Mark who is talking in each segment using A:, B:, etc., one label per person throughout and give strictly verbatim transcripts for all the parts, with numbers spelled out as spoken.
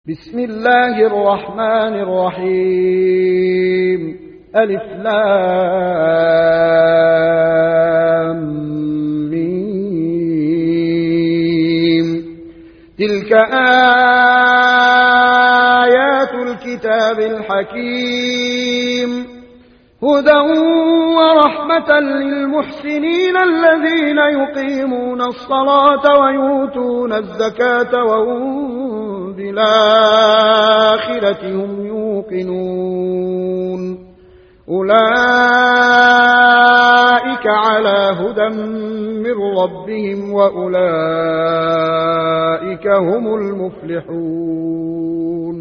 A: بسم الله الرحمن الرحيم. ألف لام ميم. تلك آيات الكتاب الحكيم هدى ورحمة للمحسنين الذين يقيمون الصلاة ويؤتون الزكاة وهم بالآخرة هم يوقنون. أولئك على هدى من ربهم وأولئك هم المفلحون.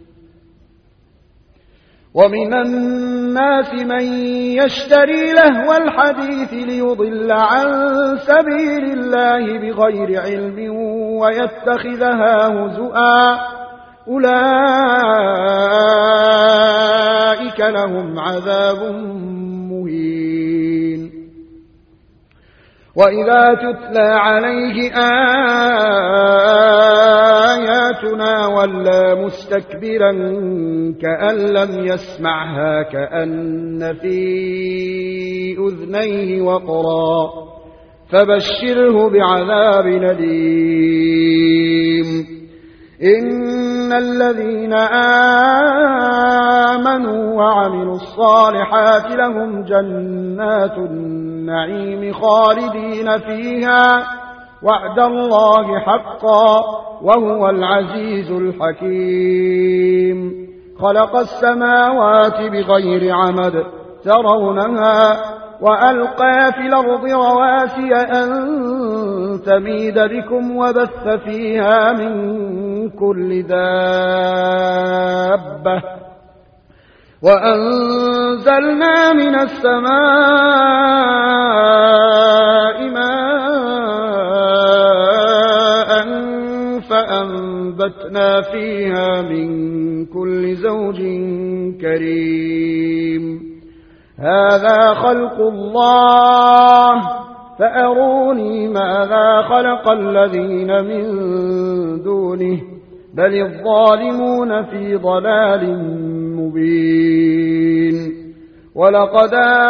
A: ومن الناس من يشتري لهو الحديث ليضل عن سبيل الله بغير علم ويتخذها هزؤا أولئك لهم عذاب مهين. وإذا تتلى عليه آياتنا ولى مستكبرا كأن لم يسمعها كأن في أذنيه وقرا فبشره بعذاب أليم. إن الذين آمنوا وعملوا الصالحات لهم جنات النعيم خالدين فيها وعد الله حقا وهو العزيز الحكيم. خلق السماوات بغير عمد ترونها وألقى في الأرض رواسي أن تميد بكم وبث فيها من كل دابة وأنزلنا من السماء ماء فأنبتنا فيها من كل زوج كريم. هذا خلق الله فأروني ماذا خلق الذين من دونه بل الظالمون في ضلال مبين. ولقد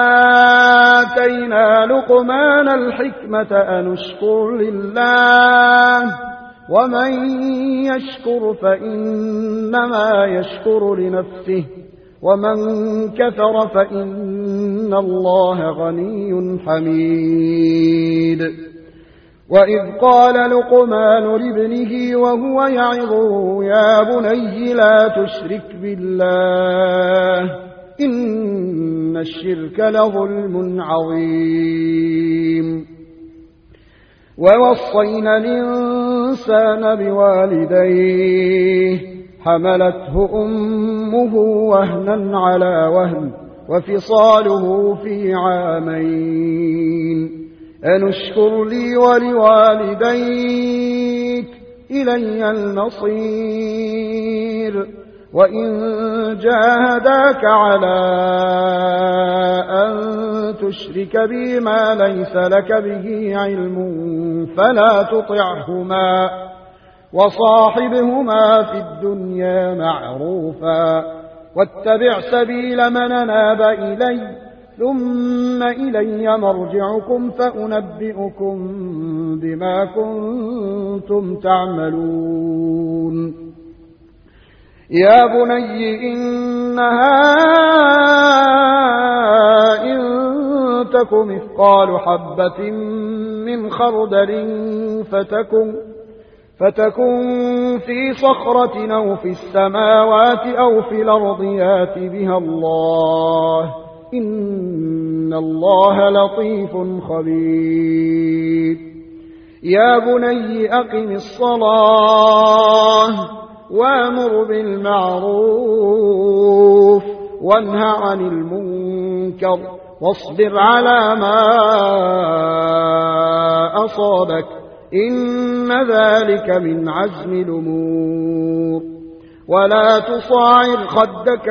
A: آتينا لقمان الحكمة أن اشكر لله ومن يشكر فإنما يشكر لنفسه ومن كفر فإن الله غني حميد. وإذ قال لقمان لابنه وهو يعظه يا بني لا تشرك بالله إن الشرك لظلم عظيم. ووصينا الإنسان بوالديه حملته أمه وهنا على وهن وفصاله في عامين أن اشكر لي ولوالديك إلي المصير. وإن جاهداك على أن تشرك بي ما ليس لك به علم فلا تطعهما وصاحبهما في الدنيا معروفا واتبع سبيل من أناب إلي ثم إلي مرجعكم فأنبئكم بما كنتم تعملون. يا بني إنها إن تك مثقال حبة من خردل فتكن فتكن في صخرة أو في السماوات أو في الأرض يات بها الله إن الله لطيف خبير. يا بني أقم الصلاة وأمر بالمعروف وانه عن المنكر واصبر على ما أصابك إن ذلك من عزم الأمور. ولا تصاعر خدك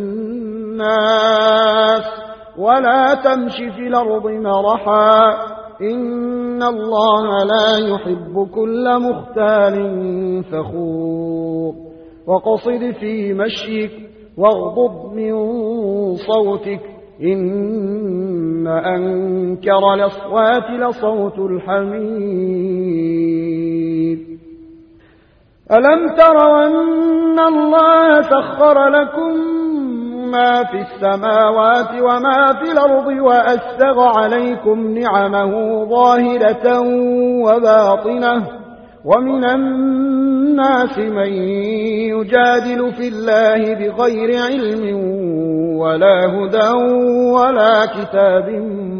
A: للناس ولا تمش في الأرض مرحا إن الله لا يحب كل مختال فخور وقصد في مشيك واغضض من صوتك إن أنكر الأصوات لصوت الحمير. ألم تروا أن الله سخر لكم ما في السماوات وما في الأرض وأسبغ عليكم نعمه ظاهرة وباطنة ومن الناس من يجادل في الله بغير علم ولا هدى ولا كتاب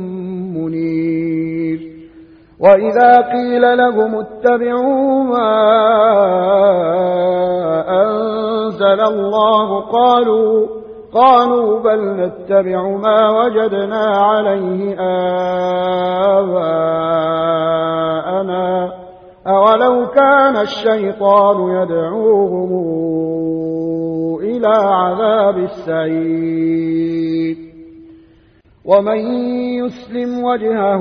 A: منير. وإذا قيل لهم اتبعوا ما أنزل الله قالوا قالوا بل نتبع ما وجدنا عليه آباءنا أولو كان الشيطان يدعوهم إلى عذاب السعير. ومن يسلم وجهه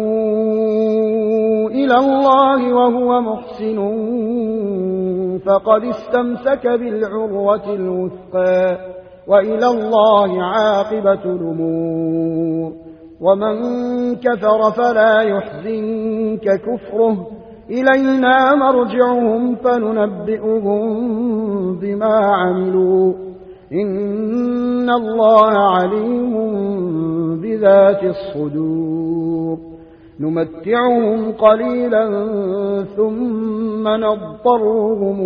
A: إلى الله وهو محسن فقد استمسك بالعروة الوثقى وإلى الله عاقبة الأمور. ومن كفر فلا يحزنك كفره إلينا مرجعهم فننبئهم بما عملوا إن الله عليم بذات الصدور. نمتعهم قليلا ثم نضطرهم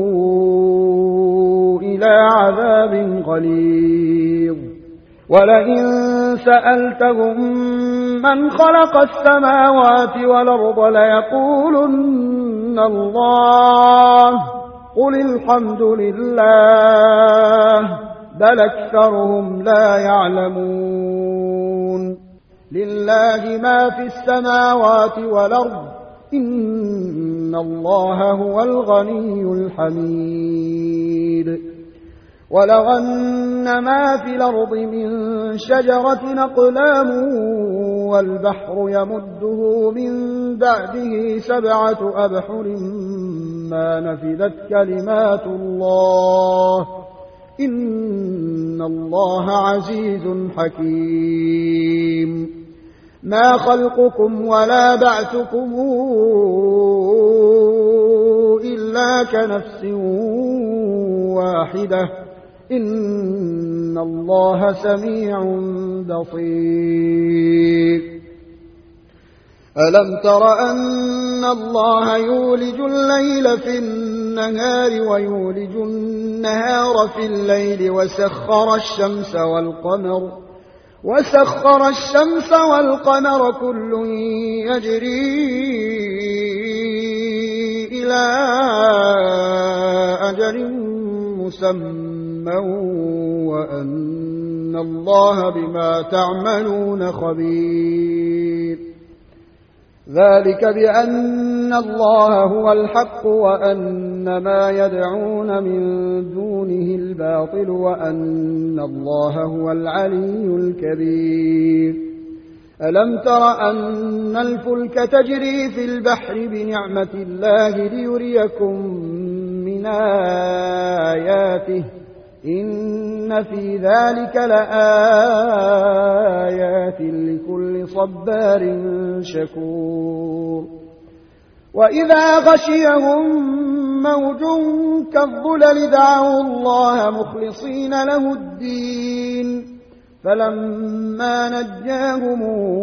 A: إلى عذاب غليظ. ولئن سألتهم من خلق السماوات والأرض ليقولن الله قل الحمد لله بل أكثرهم لا يعلمون. لله ما في السماوات والأرض إن الله هو الغني الحميد. ولو أن ما في الأرض من شجرة أقلام والبحر يمده من بعده سبعة أبحر ما نفدت كلمات الله إن الله عزيز حكيم. ما خلقكم ولا بعثكم إلا كنفس واحدة إن الله سميع بصير. ألم تر أن الله يولج الليل في النهار ويولج النهار في الليل وسخر الشمس والقمر وسخر الشمس والقمر كل يجري إلى أجل مسمى وأن الله بما تعملون خبير. ذلك بأن الله هو الحق وأن ما يدعون من دونه الباطل وأن الله هو العلي الكبير. ألم تر أن الفلك تجري في البحر بنعمة الله ليريكم من آياته إن في ذلك لآيات لكل صبار شكور. وإذا غشيهم موج كالظلل دعوا الله مخلصين له الدين فلما نجاهم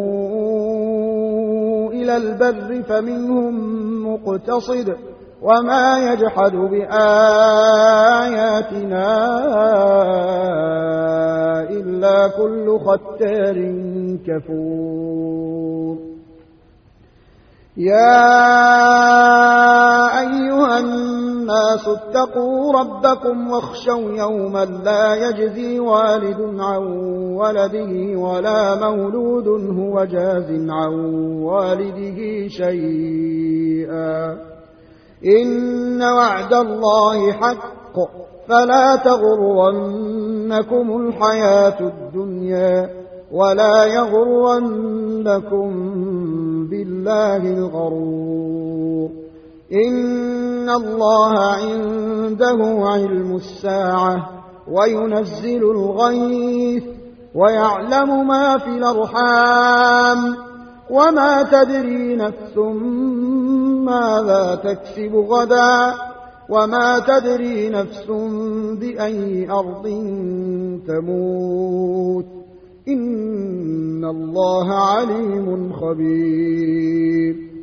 A: إلى البر فمنهم مقتصد وما يجحد بآياتنا إلا كل ختار كفور. يا أيها الناس اتقوا ربكم واخشوا يوما لا يجزي والد عن ولده ولا مولود هو جاز عن والده شيئا إن وعد الله حق فلا تغرنكم الحياة الدنيا ولا يغرنكم بالله الغرور. إن الله عنده علم الساعة وينزل الغيث ويعلم ما في الأرحام وما تدري نفس ماذا تكسب غدا وما تدري نفس بأي أرض تموت إن الله عليم خبير